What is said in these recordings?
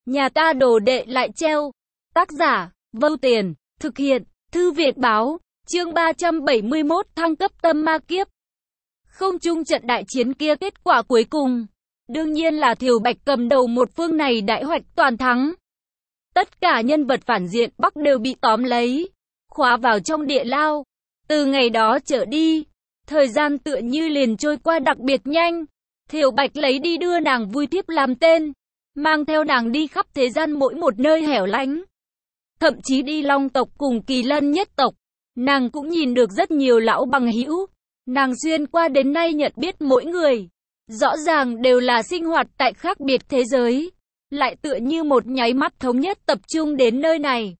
Nhà ta đồ đệ lại treo. Tác giả, Vâu Tiền, thực hiện, Thư Viện Báo, chương 371 thăng cấp tâm ma kiếp. Không chung trận đại chiến kia kết quả cuối cùng, đương nhiên là Thiều Bạch cầm đầu một phương này đại hoạch toàn thắng. Tất cả nhân vật phản diện Bắc đều bị tóm lấy, khóa vào trong địa lao. Từ ngày đó trở đi, thời gian tựa như liền trôi qua đặc biệt nhanh. Thiều Bạch lấy đi đưa nàng vui thiếp làm tên, mang theo nàng đi khắp thế gian mỗi một nơi hẻo lánh. Thậm chí đi Long tộc cùng Kỳ Lân nhất tộc, nàng cũng nhìn được rất nhiều lão bằng hữu. Nàng xuyên qua đến nay nhận biết mỗi người, rõ ràng đều là sinh hoạt tại khác biệt thế giới, lại tựa như một nháy mắt thống nhất tập trung đến nơi này.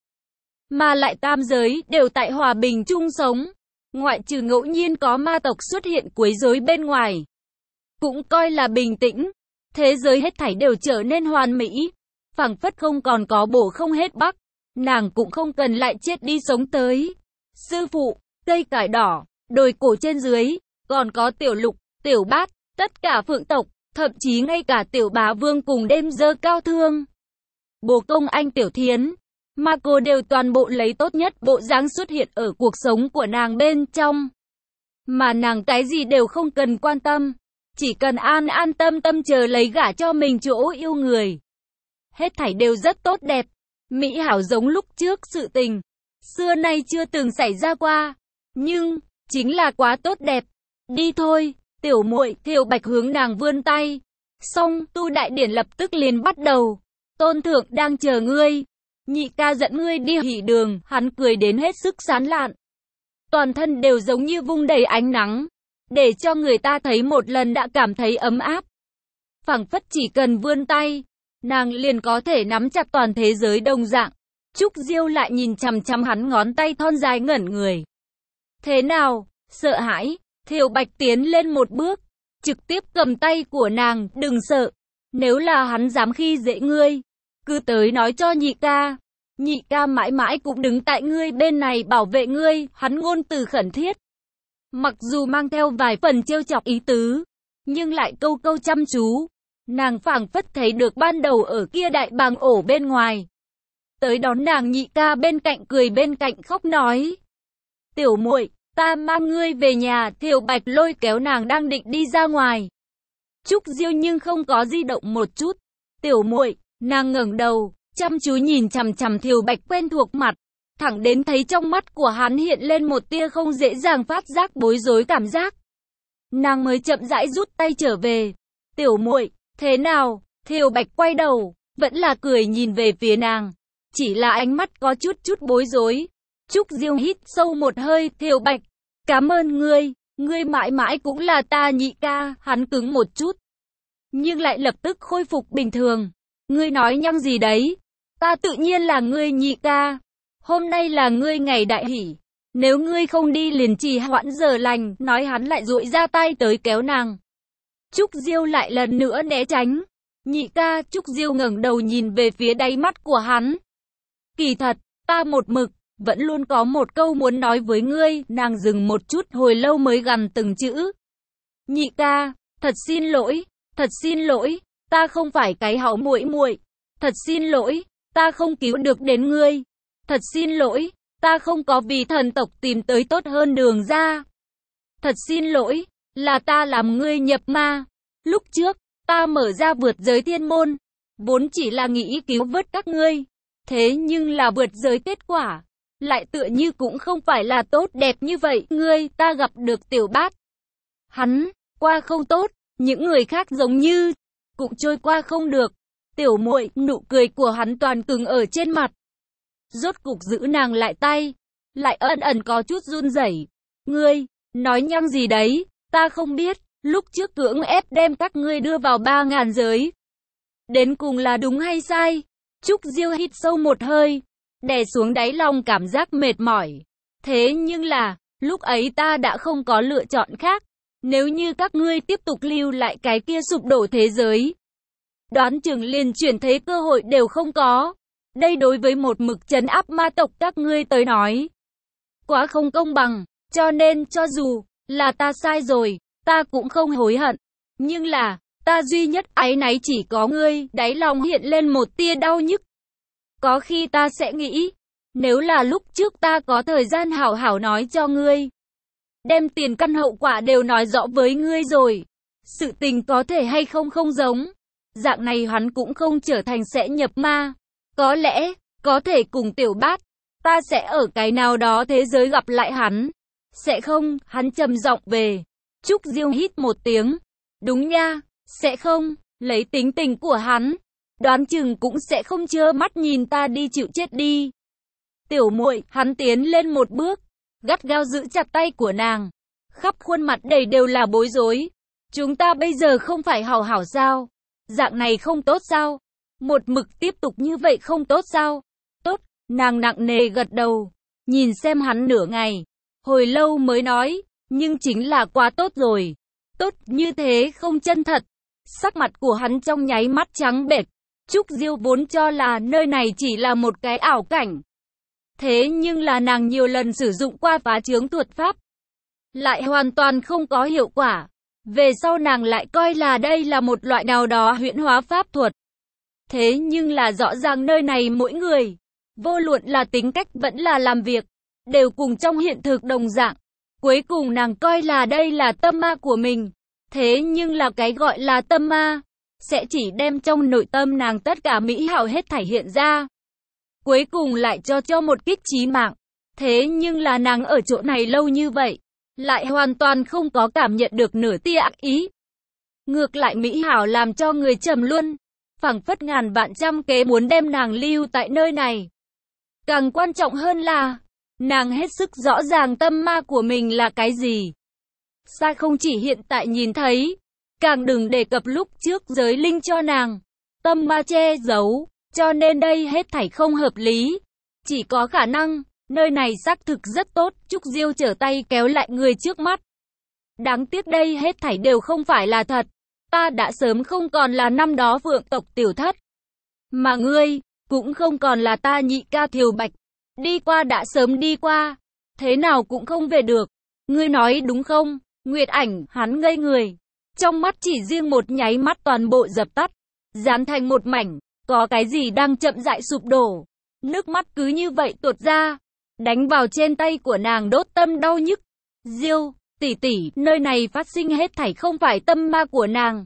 Mà lại tam giới đều tại hòa bình chung sống, ngoại trừ ngẫu nhiên có ma tộc xuất hiện quấy rối bên ngoài, cũng coi là bình tĩnh. Thế giới hết thảy đều trở nên hoàn mỹ, phảng phất không còn có bổ không hết bắc. Nàng cũng không cần lại chết đi sống tới. Sư phụ, cây cải đỏ, đồi cổ trên dưới, còn có Tiểu Lục, Tiểu Bát, tất cả phượng tộc, thậm chí ngay cả Tiểu Bá Vương cùng đêm dơ cao thương, bồ công anh Tiểu Thiến, mà cô đều toàn bộ lấy tốt nhất bộ dáng xuất hiện ở cuộc sống của nàng bên trong. Mà nàng cái gì đều không cần quan tâm, chỉ cần an an tâm tâm chờ lấy gả cho mình chỗ yêu người. Hết thảy đều rất tốt đẹp, mỹ hảo giống lúc trước sự tình, xưa nay chưa từng xảy ra qua, nhưng chính là quá tốt đẹp. Đi thôi, tiểu muội. Thiều Bạch hướng nàng vươn tay. Xong, tu đại điển lập tức liền bắt đầu. Tôn thượng đang chờ ngươi, nhị ca dẫn ngươi đi hỷ đường. Hắn cười đến hết sức sán lạn, toàn thân đều giống như vung đầy ánh nắng, để cho người ta thấy một lần đã cảm thấy ấm áp. Phảng phất chỉ cần vươn tay, nàng liền có thể nắm chặt toàn thế giới đồng dạng. Trúc Diêu lại nhìn chằm chằm hắn ngón tay thon dài ngẩn người. Thế nào, sợ hãi? Thiều Bạch tiến lên một bước, trực tiếp cầm tay của nàng. Đừng sợ, nếu là hắn dám khi dễ ngươi, cứ tới nói cho nhị ca. Nhị ca mãi mãi cũng đứng tại ngươi bên này bảo vệ ngươi. Hắn ngôn từ khẩn thiết, mặc dù mang theo vài phần trêu chọc ý tứ, nhưng lại câu câu chăm chú. Nàng phảng phất thấy được ban đầu ở kia đại bàng ổ bên ngoài, tới đón nàng nhị ca bên cạnh cười bên cạnh khóc nói: Tiểu muội, ta mang ngươi về nhà. Thiều Bạch lôi kéo nàng đang định đi ra ngoài. Trúc Diêu nhưng không có di động một chút. Tiểu muội, nàng ngẩng đầu, chăm chú nhìn chằm chằm Thiều Bạch quen thuộc mặt, thẳng đến thấy trong mắt của hắn hiện lên một tia không dễ dàng phát giác bối rối cảm giác, nàng mới chậm rãi rút tay trở về. Tiểu muội, thế nào? Thiều Bạch quay đầu, vẫn là cười nhìn về phía nàng, chỉ là ánh mắt có chút bối rối. Trúc Diêu hít sâu một hơi. Thiều Bạch, cảm ơn ngươi, ngươi mãi mãi cũng là ta nhị ca. Hắn cứng một chút, nhưng lại lập tức khôi phục bình thường. Ngươi nói nhăng gì đấy? Ta tự nhiên là ngươi nhị ca. Hôm nay là ngươi ngày đại hỷ, nếu ngươi không đi liền trì hoãn giờ lành. Nói hắn lại duỗi ra tay tới kéo nàng. Trúc Diêu lại lần nữa né tránh. Nhị ca. Trúc Diêu ngẩng đầu nhìn về phía đáy mắt của hắn. Kỳ thật, ta một mực vẫn luôn có một câu muốn nói với ngươi. Nàng dừng một chút hồi lâu mới gằn từng chữ. Nhị ca, thật xin lỗi, ta không phải cái hảo muội muội. Thật xin lỗi, ta không cứu được đến ngươi. Thật xin lỗi, ta không có vì thần tộc tìm tới tốt hơn đường ra. Thật xin lỗi, là ta làm ngươi nhập ma. Lúc trước, ta mở ra vượt giới thiên môn, vốn chỉ là nghĩ cứu vớt các ngươi. Thế nhưng là vượt giới kết quả lại tựa như cũng không phải là tốt đẹp như vậy. Ngươi, ta gặp được Tiểu Bát, hắn qua không tốt, những người khác giống như cũng trôi qua không được. Tiểu muội, nụ cười của hắn toàn cứng ở trên mặt. Rốt cục giữ nàng lại tay, lại ẩn có chút run rẩy. Ngươi nói nhăng gì đấy? Ta không biết, lúc trước cưỡng ép đem các ngươi đưa vào 3000 giới, đến cùng là đúng hay sai? Trúc Diêu hít sâu một hơi, đè xuống đáy lòng cảm giác mệt mỏi. Thế nhưng là, lúc ấy ta đã không có lựa chọn khác. Nếu như các ngươi tiếp tục lưu lại cái kia sụp đổ thế giới, đoán chừng liền chuyển thế cơ hội đều không có. Đây đối với một mực trấn áp ma tộc các ngươi tới nói, quá không công bằng. Cho nên cho dù là ta sai rồi, ta cũng không hối hận. Nhưng là, Ta duy nhất áy náy chỉ có ngươi, đáy lòng hiện lên một tia đau nhức. Có khi ta sẽ nghĩ, nếu là lúc trước ta có thời gian hảo hảo nói cho ngươi, đem tiền căn hậu quả đều nói rõ với ngươi rồi, sự tình có thể hay không không giống. Dạng này hắn cũng không trở thành sẽ nhập ma. Có lẽ, có thể cùng Tiểu Bát, ta sẽ ở cái nào đó thế giới gặp lại hắn. Sẽ không, hắn trầm giọng về. Trúc Diêu hít một tiếng. Đúng nha, sẽ không, lấy tính tình của hắn, đoán chừng cũng sẽ không trơ mắt nhìn ta đi chịu chết đi. Tiểu muội, hắn tiến lên một bước, gắt gao giữ chặt tay của nàng. Khắp khuôn mặt đầy đều là bối rối. Chúng ta bây giờ không phải hảo hảo sao? Dạng này không tốt sao? Một mực tiếp tục như vậy không tốt sao? Tốt, nàng nặng nề gật đầu, nhìn xem hắn nửa ngày, hồi lâu mới nói, nhưng chính là quá tốt rồi. Tốt như thế không chân thật. Sắc mặt của hắn trong nháy mắt trắng bệch. Trúc Diêu vốn cho là nơi này chỉ là một cái ảo cảnh. Thế nhưng là nàng nhiều lần sử dụng qua phá chướng thuật pháp, lại hoàn toàn không có hiệu quả. Về sau nàng lại coi là đây là một loại nào đó huyễn hóa pháp thuật. Thế nhưng là rõ ràng nơi này mỗi người, vô luận là tính cách vẫn là làm việc, đều cùng trong hiện thực đồng dạng. Cuối cùng nàng coi là đây là tâm ma của mình. Thế nhưng là cái gọi là tâm ma, sẽ chỉ đem trong nội tâm nàng tất cả mỹ hảo hết thảy hiện ra. Cuối cùng lại cho một kích chí mạng. Thế nhưng là nàng ở chỗ này lâu như vậy, lại hoàn toàn không có cảm nhận được nửa tia ác ý. Ngược lại mỹ hảo làm cho người trầm luân, phảng phất ngàn vạn trăm kế muốn đem nàng lưu tại nơi này. Càng quan trọng hơn là, nàng hết sức rõ ràng tâm ma của mình là cái gì. Sai không chỉ hiện tại nhìn thấy, càng đừng đề cập lúc trước giới linh cho nàng tâm ma che giấu, cho nên đây hết thảy không hợp lý. Chỉ có khả năng, nơi này xác thực rất tốt. Trúc Diêu trở tay kéo lại người trước mắt. Đáng tiếc đây hết thảy đều không phải là thật. Ta đã sớm không còn là năm đó Phượng tộc tiểu thất, mà ngươi cũng không còn là ta nhị ca Thiều Bạch. Đi qua đã sớm đi qua, thế nào cũng không về được. Ngươi nói đúng không? Nguyệt Ảnh, hắn ngây người. Trong mắt chỉ riêng một nháy mắt toàn bộ dập tắt, dán thành một mảnh. Có cái gì đang chậm rãi sụp đổ. Nước mắt cứ như vậy tuột ra, đánh vào trên tay của nàng đốt tâm đau nhức. Diêu, tỷ tỷ, nơi này phát sinh hết thảy không phải tâm ma của nàng,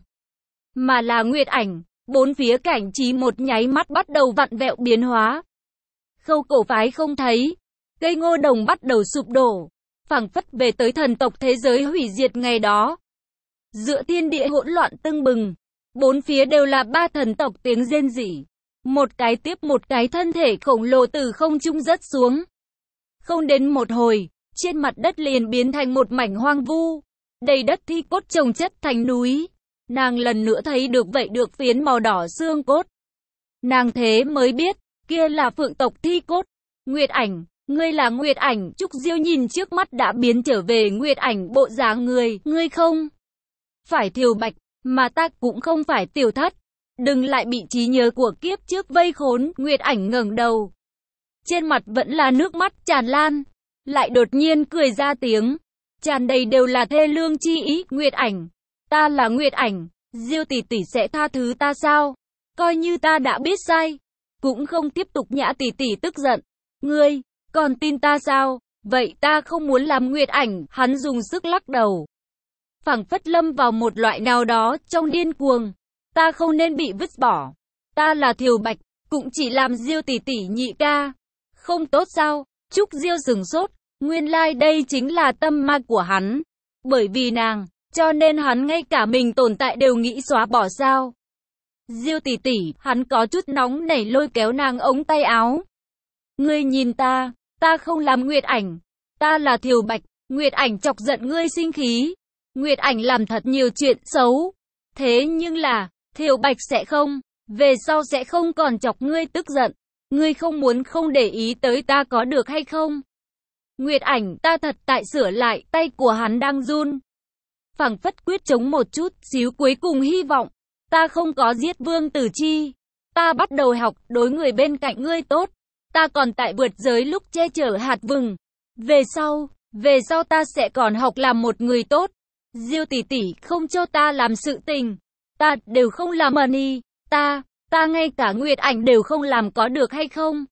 mà là Nguyệt Ảnh. Bốn phía cảnh trí một nháy mắt bắt đầu vặn vẹo biến hóa. Khâu cổ phái không thấy, cây ngô đồng bắt đầu sụp đổ, phảng phất về tới thần tộc thế giới hủy diệt ngày đó. Giữa thiên địa hỗn loạn tưng bừng, bốn phía đều là ba thần tộc tiếng rên rỉ. Một cái tiếp một cái thân thể khổng lồ từ không trung rớt xuống. Không đến một hồi, trên mặt đất liền biến thành một mảnh hoang vu, đầy đất thi cốt chồng chất thành núi. Nàng lần nữa thấy được vậy được phiến màu đỏ xương cốt. Nàng thế mới biết, kia là Phượng tộc thi cốt. Nguyệt Ảnh, ngươi là Nguyệt Ảnh. Trúc Diêu nhìn trước mắt đã biến trở về Nguyệt Ảnh bộ dáng người. Ngươi không phải Thiều Bạch, mà ta cũng không phải tiểu thất. Đừng lại bị trí nhớ của kiếp trước vây khốn. Nguyệt Ảnh ngẩng đầu, trên mặt vẫn là nước mắt tràn lan, lại đột nhiên cười ra tiếng, tràn đầy đều là thê lương chi ý. Nguyệt Ảnh, ta là Nguyệt Ảnh, Diêu tỷ tỷ sẽ tha thứ ta sao? Coi như ta đã biết sai, cũng không tiếp tục. Nhã tỷ tỷ tức giận, ngươi còn tin ta sao? Vậy ta không muốn làm Nguyệt Ảnh. Hắn dùng sức lắc đầu, phảng phất lâm vào một loại nào đó trong điên cuồng. Ta không nên bị vứt bỏ. Ta là Thiều Bạch, cũng chỉ làm Diêu tỷ tỷ nhị ca. Không tốt sao? Trúc Diêu sửng sốt, nguyên lai đây chính là tâm ma của hắn. Bởi vì nàng, cho nên hắn ngay cả mình tồn tại đều nghĩ xóa bỏ sao? Diêu tỷ tỷ, hắn có chút nóng nảy lôi kéo nàng ống tay áo. Ngươi nhìn ta không làm Nguyệt Ảnh, ta là Thiều Bạch. Nguyệt Ảnh chọc giận ngươi sinh khí. Nguyệt Ảnh làm thật nhiều chuyện xấu. Thế nhưng là, Thiều Bạch sẽ không, về sau sẽ không còn chọc ngươi tức giận. Ngươi không muốn không để ý tới ta có được hay không? Nguyệt Ảnh, ta thật tại sửa lại. Tay của hắn đang run, phảng phất quyết chống một chút xíu cuối cùng hy vọng. Ta không có giết Vương Tử Chi. Ta bắt đầu học đối người bên cạnh ngươi tốt. Ta còn tại vượt giới lúc che chở hạt vừng. Về sau ta sẽ còn học làm một người tốt. Diêu tỷ tỷ không cho ta làm sự tình, ta đều không làm money, ta ngay cả Nguyệt Ảnh đều không làm có được hay không?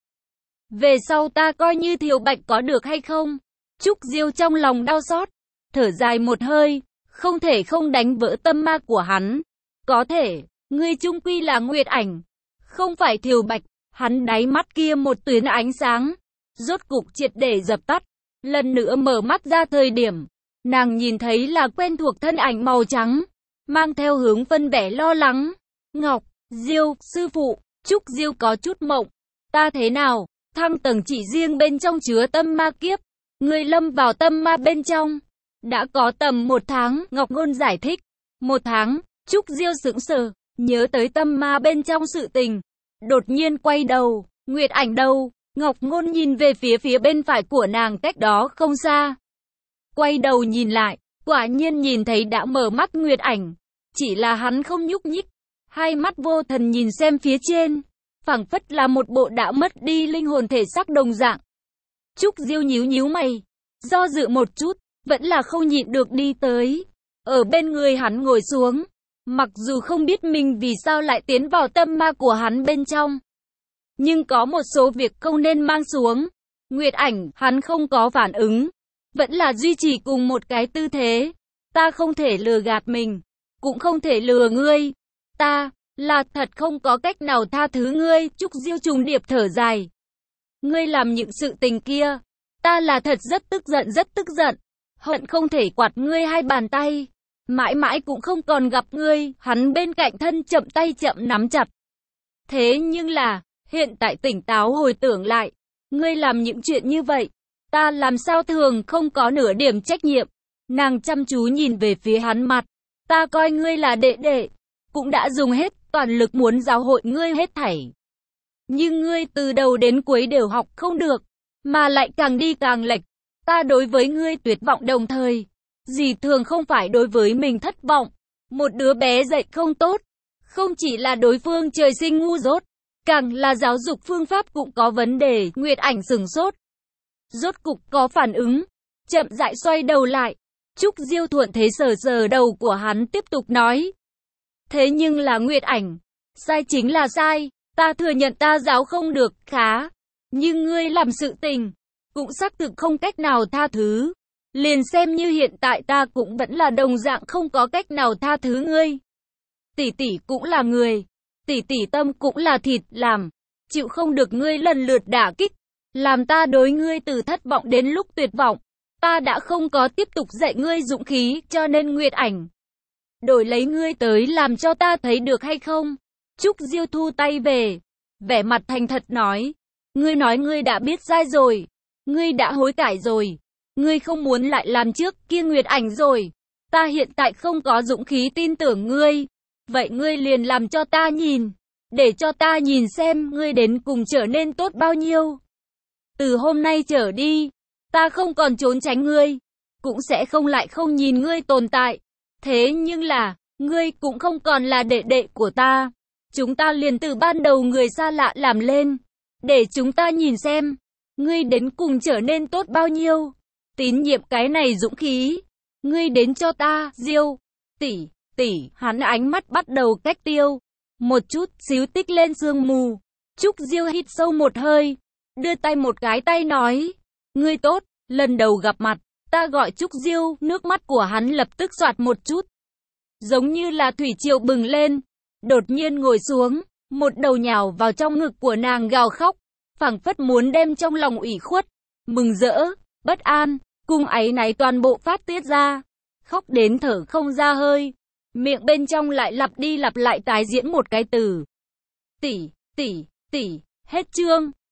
Về sau ta coi như Thiều Bạch có được hay không? Trúc Diêu trong lòng đau xót, thở dài một hơi, không thể không đánh vỡ tâm ma của hắn. Có thể, ngươi chung quy là Nguyệt Ảnh, không phải Thiều Bạch. Hắn đáy mắt kia một tuyến ánh sáng, rốt cục triệt để dập tắt. Lần nữa mở mắt ra thời điểm, nàng nhìn thấy là quen thuộc thân ảnh màu trắng, mang theo hướng phân vẻ lo lắng. Ngọc, Diêu, sư phụ, Trúc Diêu có chút mộng. Ta thế nào? Thăng tầng chỉ riêng bên trong chứa tâm ma kiếp. Ngươi lâm vào tâm ma bên trong. Đã có tầm 1 tháng, Ngọc Ngôn giải thích. 1 tháng, Trúc Diêu sững sờ, nhớ tới tâm ma bên trong sự tình. Đột nhiên quay đầu, Nguyệt Ảnh đâu? Ngọc Ngôn nhìn về phía bên phải của nàng cách đó không xa. Quay đầu nhìn lại, quả nhiên nhìn thấy đã mở mắt Nguyệt Ảnh. Chỉ là hắn không nhúc nhích, hai mắt vô thần nhìn xem phía trên, phảng phất là một bộ đã mất đi linh hồn thể xác đồng dạng. Trúc Diêu nhíu mày, do dự một chút, vẫn là không nhịn được đi tới. Ở bên người hắn ngồi xuống, mặc dù không biết mình vì sao lại tiến vào tâm ma của hắn bên trong. Nhưng có một số việc không nên mang xuống. Nguyệt Ảnh, hắn không có phản ứng, vẫn là duy trì cùng một cái tư thế. Ta không thể lừa gạt mình, cũng không thể lừa ngươi. Ta, là thật không có cách nào tha thứ ngươi. Trúc Diêu trùng điệp thở dài. Ngươi làm những sự tình kia, ta là thật rất tức giận. Hận không thể quạt ngươi 2 bàn tay. Mãi mãi cũng không còn gặp ngươi. Hắn bên cạnh thân chậm tay chậm nắm chặt. Thế nhưng là, hiện tại tỉnh táo hồi tưởng lại, ngươi làm những chuyện như vậy, ta làm sao thường không có nửa điểm trách nhiệm. Nàng chăm chú nhìn về phía hắn mặt. Ta coi ngươi là đệ đệ, cũng đã dùng hết toàn lực muốn giáo hội ngươi hết thảy. Nhưng ngươi từ đầu đến cuối đều học không được, mà lại càng đi càng lệch. Ta đối với ngươi tuyệt vọng đồng thời, dì thường không phải đối với mình thất vọng. Một đứa bé dạy không tốt, không chỉ là đối phương trời sinh ngu dốt, càng là giáo dục phương pháp cũng có vấn đề. Nguyệt Ảnh sửng sốt, rốt cục có phản ứng, chậm rãi xoay đầu lại. Trúc Diêu thuận thế sờ đầu của hắn tiếp tục nói. Thế nhưng là Nguyệt Ảnh, sai chính là sai, ta thừa nhận ta giáo không được, khá. Nhưng ngươi làm sự tình, cũng xác thực không cách nào tha thứ. Liền xem như hiện tại ta cũng vẫn là đồng dạng không có cách nào tha thứ ngươi. Tỷ tỷ cũng là người, tỷ tỷ tâm cũng là thịt làm, chịu không được ngươi lần lượt đả kích, làm ta đối ngươi từ thất vọng đến lúc tuyệt vọng. Ta đã không có tiếp tục dạy ngươi dũng khí, cho nên Nguyệt Ảnh, đổi lấy ngươi tới làm cho ta thấy được hay không? Trúc Diêu thu tay về, vẻ mặt thành thật nói. Ngươi nói ngươi đã biết sai rồi, ngươi đã hối cải rồi, ngươi không muốn lại làm trước kia Nguyệt Ảnh rồi. Ta hiện tại không có dũng khí tin tưởng ngươi, vậy ngươi liền làm cho ta nhìn, để cho ta nhìn xem ngươi đến cùng trở nên tốt bao nhiêu. Từ hôm nay trở đi, ta không còn trốn tránh ngươi, cũng sẽ không lại không nhìn ngươi tồn tại. Thế nhưng là, ngươi cũng không còn là đệ đệ của ta. Chúng ta liền từ ban đầu người xa lạ làm lên, để chúng ta nhìn xem, ngươi đến cùng trở nên tốt bao nhiêu. Tín nhiệm cái này dũng khí, ngươi đến cho ta. Diêu, tỷ, hắn ánh mắt bắt đầu cách tiêu, một chút xíu tích lên sương mù. Trúc Diêu hít sâu một hơi, đưa tay một cái tay nói, ngươi tốt. Lần đầu gặp mặt, ta gọi Trúc Diêu, nước mắt của hắn lập tức xoạt một chút, giống như là thủy triều bừng lên, đột nhiên ngồi xuống, một đầu nhào vào trong ngực của nàng gào khóc, phảng phất muốn đem trong lòng ủy khuất, mừng rỡ, bất an, cùng áy náy toàn bộ phát tiết ra, khóc đến thở không ra hơi, miệng bên trong lại lặp đi lặp lại tái diễn một cái từ. Tỷ, hết chương.